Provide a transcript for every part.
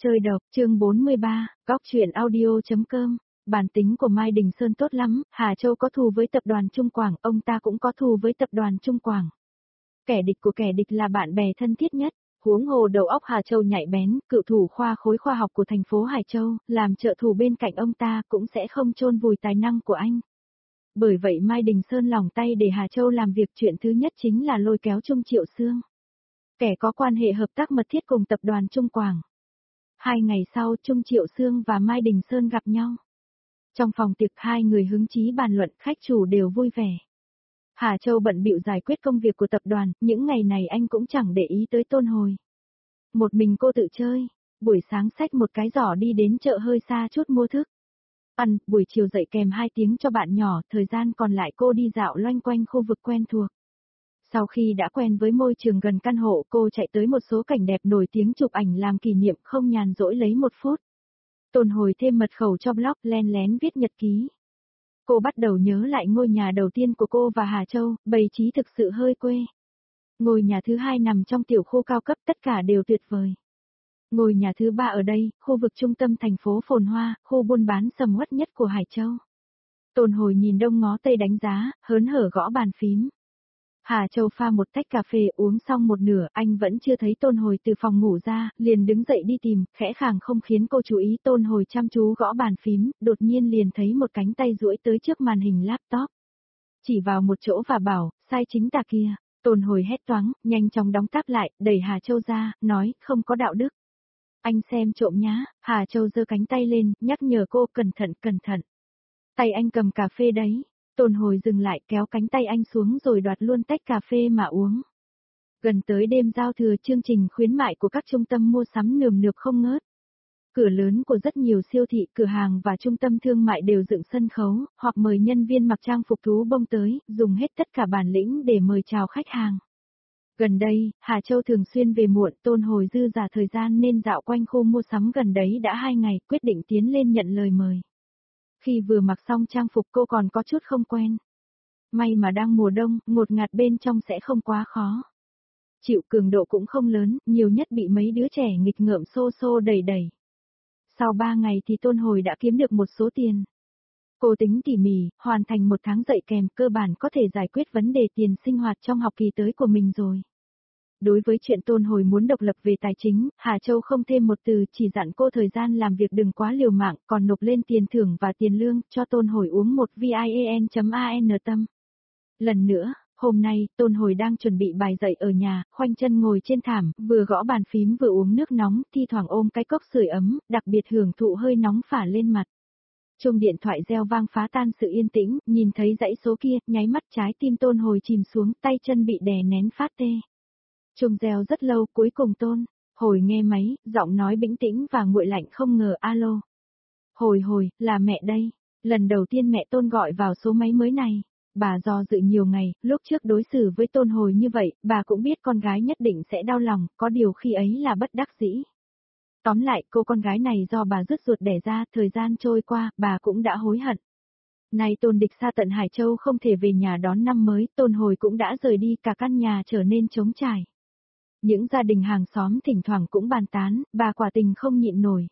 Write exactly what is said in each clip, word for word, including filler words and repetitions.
Chơi độc, chương bốn mươi ba, góc truyện audio.com. Bản tính của Mai Đình Sơn tốt lắm, Hà Châu có thù với tập đoàn Trung Quảng, ông ta cũng có thù với tập đoàn Trung Quảng. Kẻ địch của kẻ địch là bạn bè thân thiết nhất, huống hồ đầu óc Hà Châu nhạy bén, cựu thủ khoa khối khoa học của thành phố Hải Châu, làm trợ thủ bên cạnh ông ta cũng sẽ không chôn vùi tài năng của anh. Bởi vậy Mai Đình Sơn lòng tay để Hà Châu làm việc, chuyện thứ nhất chính là lôi kéo Trung Triệu Sương, kẻ có quan hệ hợp tác mật thiết cùng tập đoàn Trung Quảng. Hai ngày sau, Trung Triệu Sương và Mai Đình Sơn gặp nhau. Trong phòng tiệc hai người hứng chí bàn luận, khách chủ đều vui vẻ. Hà Châu bận bịu giải quyết công việc của tập đoàn, những ngày này anh cũng chẳng để ý tới Tôn Hồi. Một mình cô tự chơi, buổi sáng xách một cái giỏ đi đến chợ hơi xa chút mua thức ăn, buổi chiều dậy kèm hai tiếng cho bạn nhỏ, thời gian còn lại cô đi dạo loanh quanh khu vực quen thuộc. Sau khi đã quen với môi trường gần căn hộ, cô chạy tới một số cảnh đẹp nổi tiếng chụp ảnh làm kỷ niệm, không nhàn rỗi lấy một phút. Tôn Hồi thêm mật khẩu cho blog, len lén viết nhật ký. Cô bắt đầu nhớ lại ngôi nhà đầu tiên của cô và Hà Châu, bày trí thực sự hơi quê. Ngôi nhà thứ hai nằm trong tiểu khu cao cấp, tất cả đều tuyệt vời. Ngôi nhà thứ ba ở đây, khu vực trung tâm thành phố phồn hoa, khu buôn bán sầm uất nhất của Hải Châu. Tôn Hồi nhìn đông ngó tây đánh giá, hớn hở gõ bàn phím. Hà Châu pha một tách cà phê, uống xong một nửa, anh vẫn chưa thấy Tôn Hồi từ phòng ngủ ra, liền đứng dậy đi tìm, khẽ khàng không khiến cô chú ý. Tôn Hồi chăm chú gõ bàn phím, đột nhiên liền thấy một cánh tay duỗi tới trước màn hình laptop. Chỉ vào một chỗ và bảo, sai chính tà kia. Tôn Hồi hét toáng, nhanh chóng đóng tab lại, đẩy Hà Châu ra, nói, không có đạo đức. Anh xem trộm nhá. Hà Châu giơ cánh tay lên, nhắc nhở cô, cẩn thận, cẩn thận. Tay anh cầm cà phê đấy. Tôn Hồi dừng lại, kéo cánh tay anh xuống rồi đoạt luôn tách cà phê mà uống. Gần tới đêm giao thừa, chương trình khuyến mại của các trung tâm mua sắm nườm nượp không ngớt. Cửa lớn của rất nhiều siêu thị, cửa hàng và trung tâm thương mại đều dựng sân khấu, hoặc mời nhân viên mặc trang phục thú bông tới, dùng hết tất cả bản lĩnh để mời chào khách hàng. Gần đây, Hà Châu thường xuyên về muộn, Tôn Hồi dư dả thời gian nên dạo quanh khu mua sắm gần đấy đã hai ngày, quyết định tiến lên nhận lời mời. Khi vừa mặc xong trang phục cô còn có chút không quen. May mà đang mùa đông, ngột ngạt bên trong sẽ không quá khó. Chịu cường độ cũng không lớn, nhiều nhất bị mấy đứa trẻ nghịch ngợm xô xô đẩy đẩy. Sau ba ngày thì Tôn Hồi đã kiếm được một số tiền. Cô tính tỉ mỉ, hoàn thành một tháng dạy kèm, cơ bản có thể giải quyết vấn đề tiền sinh hoạt trong học kỳ tới của mình rồi. Đối với chuyện Tôn Hồi muốn độc lập về tài chính, Hà Châu không thêm một từ, chỉ dặn cô thời gian làm việc đừng quá liều mạng, còn nộp lên tiền thưởng và tiền lương, cho Tôn Hồi uống một vian.an tâm. Lần nữa, hôm nay, Tôn Hồi đang chuẩn bị bài dạy ở nhà, khoanh chân ngồi trên thảm, vừa gõ bàn phím vừa uống nước nóng, thi thoảng ôm cái cốc sưởi ấm, đặc biệt hưởng thụ hơi nóng phả lên mặt. Chuông điện thoại reo vang phá tan sự yên tĩnh, nhìn thấy dãy số kia, nháy mắt trái tim Tôn Hồi chìm xuống, tay chân bị đè nén phát tê. Chuông reo rất lâu, cuối cùng Tôn Hồi nghe máy, giọng nói bĩnh tĩnh và nguội lạnh không ngờ. Alo. Hồi hồi, là mẹ đây. Lần đầu tiên mẹ Tôn gọi vào số máy mới này. Bà do dự nhiều ngày, lúc trước đối xử với Tôn Hồi như vậy, bà cũng biết con gái nhất định sẽ đau lòng, có điều khi ấy là bất đắc dĩ. Tóm lại, cô con gái này do bà rứt ruột đẻ ra, thời gian trôi qua, bà cũng đã hối hận. Nay Tôn Địch xa tận Hải Châu không thể về nhà đón năm mới, Tôn Hồi cũng đã rời đi, cả căn nhà trở nên trống trải. Những gia đình hàng xóm thỉnh thoảng cũng bàn tán, bà quả tình không nhịn nổi.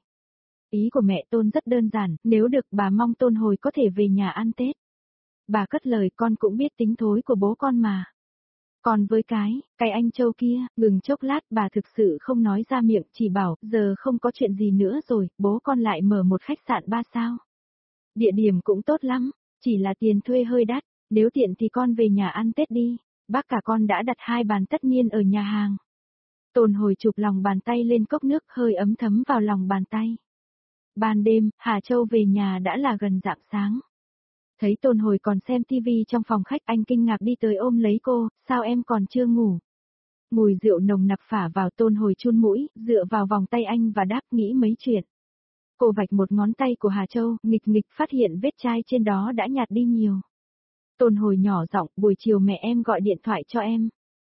Ý của mẹ Tôn rất đơn giản, nếu được bà mong Tôn Hồi có thể về nhà ăn Tết. Bà cất lời, con cũng biết tính thối của bố con mà. Còn với cái, cái anh Châu kia, ngừng chốc lát, bà thực sự không nói ra miệng, chỉ bảo, giờ không có chuyện gì nữa rồi, bố con lại mở một khách sạn ba sao. Địa điểm cũng tốt lắm, chỉ là tiền thuê hơi đắt, nếu tiện thì con về nhà ăn Tết đi, bác cả con đã đặt hai bàn tất niên ở nhà hàng. Tôn Hồi chụp lòng bàn tay lên cốc nước, hơi ấm thấm vào lòng bàn tay. Ban đêm, Hà Châu về nhà đã là gần rạng sáng. Thấy Tôn Hồi còn xem tivi trong phòng khách, anh kinh ngạc đi tới ôm lấy cô, sao em còn chưa ngủ? Mùi rượu nồng nặc phả vào. Tôn Hồi chun mũi, dựa vào vòng tay anh và đáp, nghĩ mấy chuyện. Cô vạch một ngón tay của Hà Châu, nghịch nghịch phát hiện vết chai trên đó đã nhạt đi nhiều. Tôn Hồi nhỏ giọng, buổi chiều mẹ em gọi điện thoại cho em.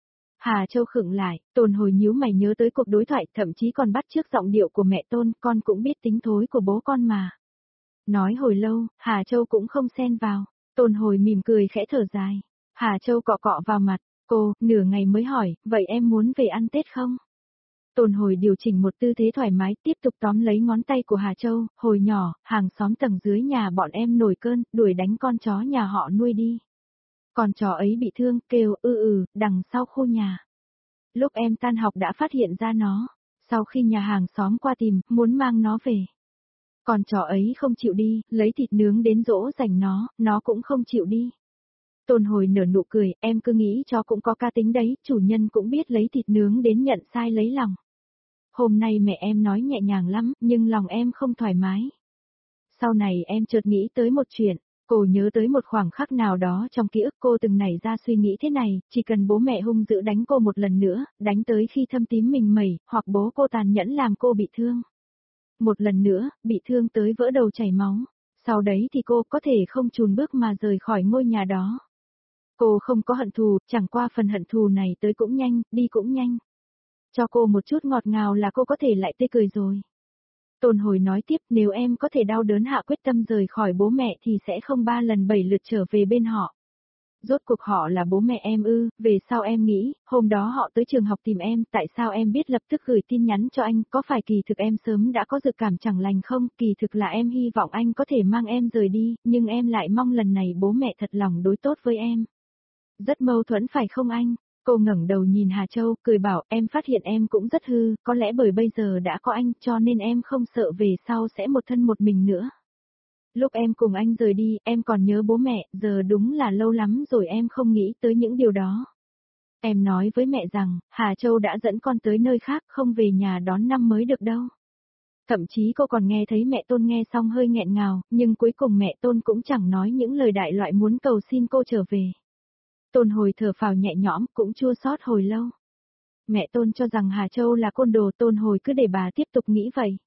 Hà Châu khựng lại, Tôn Hồi nhíu mày nhớ tới cuộc đối thoại, thậm chí còn bắt chước giọng điệu của mẹ Tôn, con cũng biết tính thối của bố con mà. Nói hồi lâu, Hà Châu cũng không xen vào. Tôn Hồi mỉm cười khẽ thở dài. Hà Châu cọ cọ vào mặt, cô, nửa ngày mới hỏi, vậy em muốn về ăn Tết không? Tôn Hồi điều chỉnh một tư thế thoải mái, tiếp tục tóm lấy ngón tay của Hà Châu, hồi nhỏ, hàng xóm tầng dưới nhà bọn em nổi cơn, đuổi đánh con chó nhà họ nuôi đi. Con chó ấy bị thương, kêu ư ừ, đằng sau khu nhà. Lúc em tan học đã phát hiện ra nó, sau khi nhà hàng xóm qua tìm, muốn mang nó về. Con chó ấy không chịu đi, lấy thịt nướng đến dỗ dành nó, nó cũng không chịu đi. Tôn Hồi nở nụ cười, em cứ nghĩ chó cũng có cá tính đấy, chủ nhân cũng biết lấy thịt nướng đến nhận sai lấy lòng. Hôm nay mẹ em nói nhẹ nhàng lắm, nhưng lòng em không thoải mái. Sau này em chợt nghĩ tới một chuyện, cô nhớ tới một khoảng khắc nào đó trong ký ức cô từng nảy ra suy nghĩ thế này, chỉ cần bố mẹ hung dữ đánh cô một lần nữa, đánh tới khi thâm tím mình mẩy, hoặc bố cô tàn nhẫn làm cô bị thương. Một lần nữa, bị thương tới vỡ đầu chảy máu. Sau đấy thì cô có thể không chùn bước mà rời khỏi ngôi nhà đó. Cô không có hận thù, chẳng qua phần hận thù này tới cũng nhanh, đi cũng nhanh. Cho cô một chút ngọt ngào là cô có thể lại tươi cười rồi. Tôn Hồi nói tiếp, nếu em có thể đau đớn hạ quyết tâm rời khỏi bố mẹ thì sẽ không ba lần bảy lượt trở về bên họ. Rốt cuộc họ là bố mẹ em ư, về sau em nghĩ, hôm đó họ tới trường học tìm em, tại sao em biết lập tức gửi tin nhắn cho anh, có phải kỳ thực em sớm đã có dự cảm chẳng lành không, kỳ thực là em hy vọng anh có thể mang em rời đi, nhưng em lại mong lần này bố mẹ thật lòng đối tốt với em. Rất mâu thuẫn phải không anh? Cô ngẩng đầu nhìn Hà Châu, cười bảo, em phát hiện em cũng rất hư, có lẽ bởi bây giờ đã có anh, cho nên em không sợ về sau sẽ một thân một mình nữa. Lúc em cùng anh rời đi, em còn nhớ bố mẹ, giờ đúng là lâu lắm rồi em không nghĩ tới những điều đó. Em nói với mẹ rằng, Hà Châu đã dẫn con tới nơi khác, không về nhà đón năm mới được đâu. Thậm chí cô còn nghe thấy mẹ Tôn nghe xong hơi nghẹn ngào, nhưng cuối cùng mẹ Tôn cũng chẳng nói những lời đại loại muốn cầu xin cô trở về. Tôn Hồi thở phào nhẹ nhõm, cũng chua xót hồi lâu. Mẹ Tôn cho rằng Hà Châu là côn đồ, Tôn Hồi cứ để bà tiếp tục nghĩ vậy.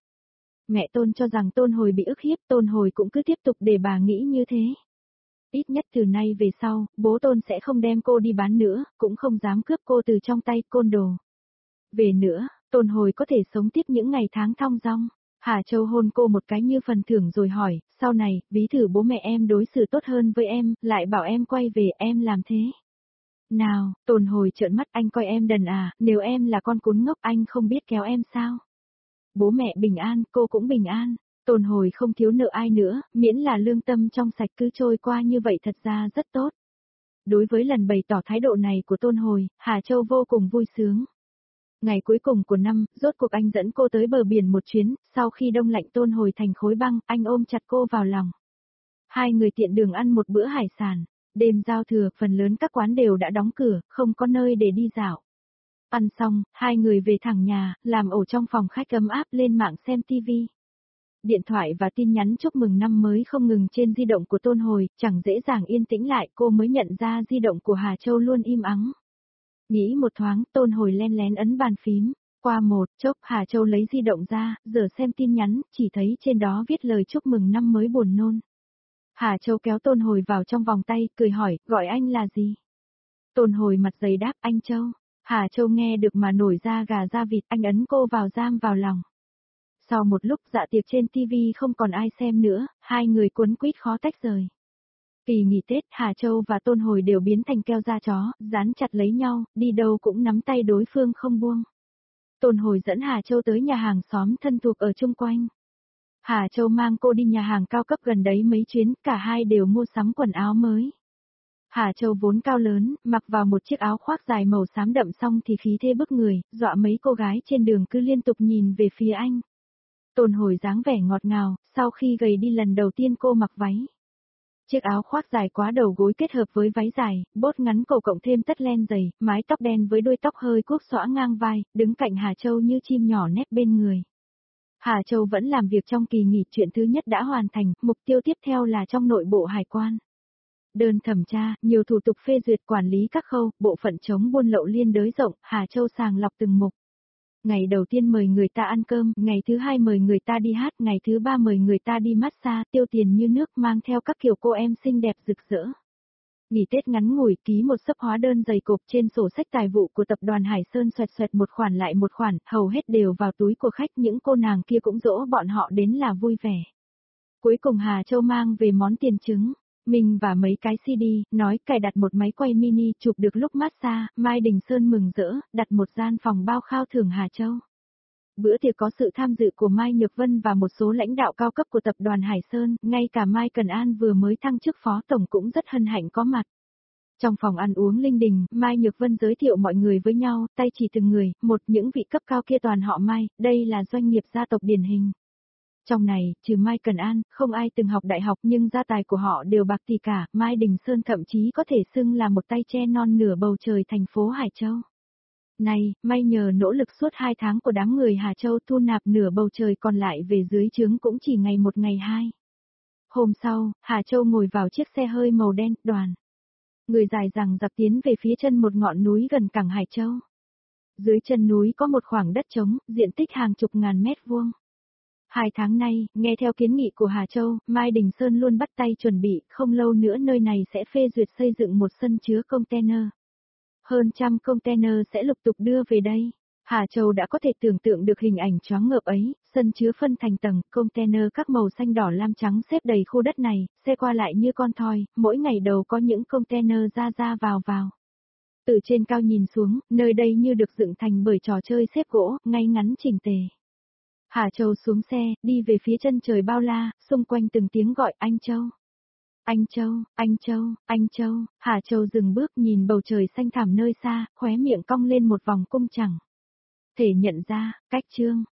Mẹ Tôn cho rằng Tôn Hồi bị ức hiếp, Tôn Hồi cũng cứ tiếp tục để bà nghĩ như thế. Ít nhất từ nay về sau, bố Tôn sẽ không đem cô đi bán nữa, cũng không dám cướp cô từ trong tay côn đồ. Về nữa, Tôn Hồi có thể sống tiếp những ngày tháng thong dong. Hà Châu hôn cô một cái như phần thưởng rồi hỏi, sau này, ví thử bố mẹ em đối xử tốt hơn với em, lại bảo em quay về, em làm thế. Nào, Tôn Hồi trợn mắt, anh coi em đần à, nếu em là con cún ngốc anh không biết kéo em sao? Bố mẹ bình an, cô cũng bình an, Tôn Hồi không thiếu nợ ai nữa, miễn là lương tâm trong sạch cứ trôi qua như vậy thật ra rất tốt. Đối với lần bày tỏ thái độ này của Tôn Hồi, Hà Châu vô cùng vui sướng. Ngày cuối cùng của năm, rốt cuộc anh dẫn cô tới bờ biển một chuyến, sau khi đông lạnh Tôn Hồi thành khối băng, anh ôm chặt cô vào lòng. Hai người tiện đường ăn một bữa hải sản, đêm giao thừa, phần lớn các quán đều đã đóng cửa, không có nơi để đi dạo. Ăn xong, hai người về thẳng nhà, làm ổ trong phòng khách ấm áp lên mạng xem tivi. Điện thoại và tin nhắn chúc mừng năm mới không ngừng trên di động của Tôn Hồi, chẳng dễ dàng yên tĩnh lại, cô mới nhận ra di động của Hà Châu luôn im ắng. Nghĩ một thoáng, Tôn Hồi len lén ấn bàn phím, qua một chốc Hà Châu lấy di động ra, giờ xem tin nhắn, chỉ thấy trên đó viết lời chúc mừng năm mới buồn nôn. Hà Châu kéo Tôn Hồi vào trong vòng tay, cười hỏi, gọi anh là gì? Tôn Hồi mặt dày đáp, anh Châu. Hà Châu nghe được mà nổi da gà da vịt, anh ấn cô vào giam vào lòng. Sau một lúc dạ tiệc trên tivi không còn ai xem nữa, hai người quấn quýt khó tách rời. Kỳ nghỉ Tết, Hà Châu và Tôn Hồi đều biến thành keo da chó, dán chặt lấy nhau, đi đâu cũng nắm tay đối phương không buông. Tôn Hồi dẫn Hà Châu tới nhà hàng xóm thân thuộc ở chung quanh. Hà Châu mang cô đi nhà hàng cao cấp gần đấy mấy chuyến, cả hai đều mua sắm quần áo mới. Hà Châu vốn cao lớn, mặc vào một chiếc áo khoác dài màu xám đậm xong thì khí thế bức người, dọa mấy cô gái trên đường cứ liên tục nhìn về phía anh. Tôn Hồi dáng vẻ ngọt ngào, sau khi gầy đi lần đầu tiên cô mặc váy. Chiếc áo khoác dài quá đầu gối kết hợp với váy dài, bốt ngắn cổ cộng thêm tất len dày, mái tóc đen với đuôi tóc hơi cuốc xõa ngang vai, đứng cạnh Hà Châu như chim nhỏ nép bên người. Hà Châu vẫn làm việc trong kỳ nghỉ, chuyện thứ nhất đã hoàn thành, mục tiêu tiếp theo là trong nội bộ hải quan. Đơn thẩm tra, nhiều thủ tục phê duyệt, quản lý các khâu, bộ phận chống buôn lậu liên đới rộng, Hà Châu sàng lọc từng mục. Ngày đầu tiên mời người ta ăn cơm, ngày thứ hai mời người ta đi hát, ngày thứ ba mời người ta đi massage, tiêu tiền như nước, mang theo các kiểu cô em xinh đẹp rực rỡ. Nghỉ Tết ngắn ngủi, ký một xấp hóa đơn dày cộp, trên sổ sách tài vụ của tập đoàn Hải Sơn xoẹt xoẹt một khoản lại một khoản, hầu hết đều vào túi của khách, những cô nàng kia cũng dỗ bọn họ đến là vui vẻ. Cuối cùng Hà Châu mang về món tiền trứng, mình và mấy cái xê đê, nói cài đặt một máy quay mini, chụp được lúc massage, Mai Đình Sơn mừng rỡ, đặt một gian phòng bao khao thưởng Hà Châu. Bữa tiệc có sự tham dự của Mai Nhược Vân và một số lãnh đạo cao cấp của tập đoàn Hải Sơn, ngay cả Mai Cần An vừa mới thăng chức phó tổng cũng rất hân hạnh có mặt. Trong phòng ăn uống linh đình, Mai Nhược Vân giới thiệu mọi người với nhau, tay chỉ từng người, một những vị cấp cao kia toàn họ Mai, đây là doanh nghiệp gia tộc điển hình. Trong này, trừ Mai Cần An, không ai từng học đại học nhưng gia tài của họ đều bạc tỷ cả, Mai Đình Sơn thậm chí có thể xưng là một tay che non nửa bầu trời thành phố Hải Châu. Này, may nhờ nỗ lực suốt hai tháng của đám người Hà Châu thu nạp nửa bầu trời còn lại về dưới trướng cũng chỉ ngày một ngày hai. Hôm sau, Hà Châu ngồi vào chiếc xe hơi màu đen, đoàn. Người dài dằng dặc tiến về phía chân một ngọn núi gần cảng Hải Châu. Dưới chân núi có một khoảng đất trống, diện tích hàng chục ngàn mét vuông. Hai tháng nay, nghe theo kiến nghị của Hà Châu, Mai Đình Sơn luôn bắt tay chuẩn bị, không lâu nữa nơi này sẽ phê duyệt xây dựng một sân chứa container. Hơn trăm container sẽ lục tục đưa về đây. Hà Châu đã có thể tưởng tượng được hình ảnh choáng ngợp ấy, sân chứa phân thành tầng, container các màu xanh đỏ lam trắng xếp đầy khu đất này, xe qua lại như con thoi, mỗi ngày đầu có những container ra ra vào vào. Từ trên cao nhìn xuống, nơi đây như được dựng thành bởi trò chơi xếp gỗ, ngay ngắn chỉnh tề. Hà Châu xuống xe, đi về phía chân trời bao la, xung quanh từng tiếng gọi anh Châu. Anh Châu, anh Châu, anh Châu, Hà Châu dừng bước nhìn bầu trời xanh thẳm nơi xa, khóe miệng cong lên một vòng cung chẳng thể nhận ra, cách trương.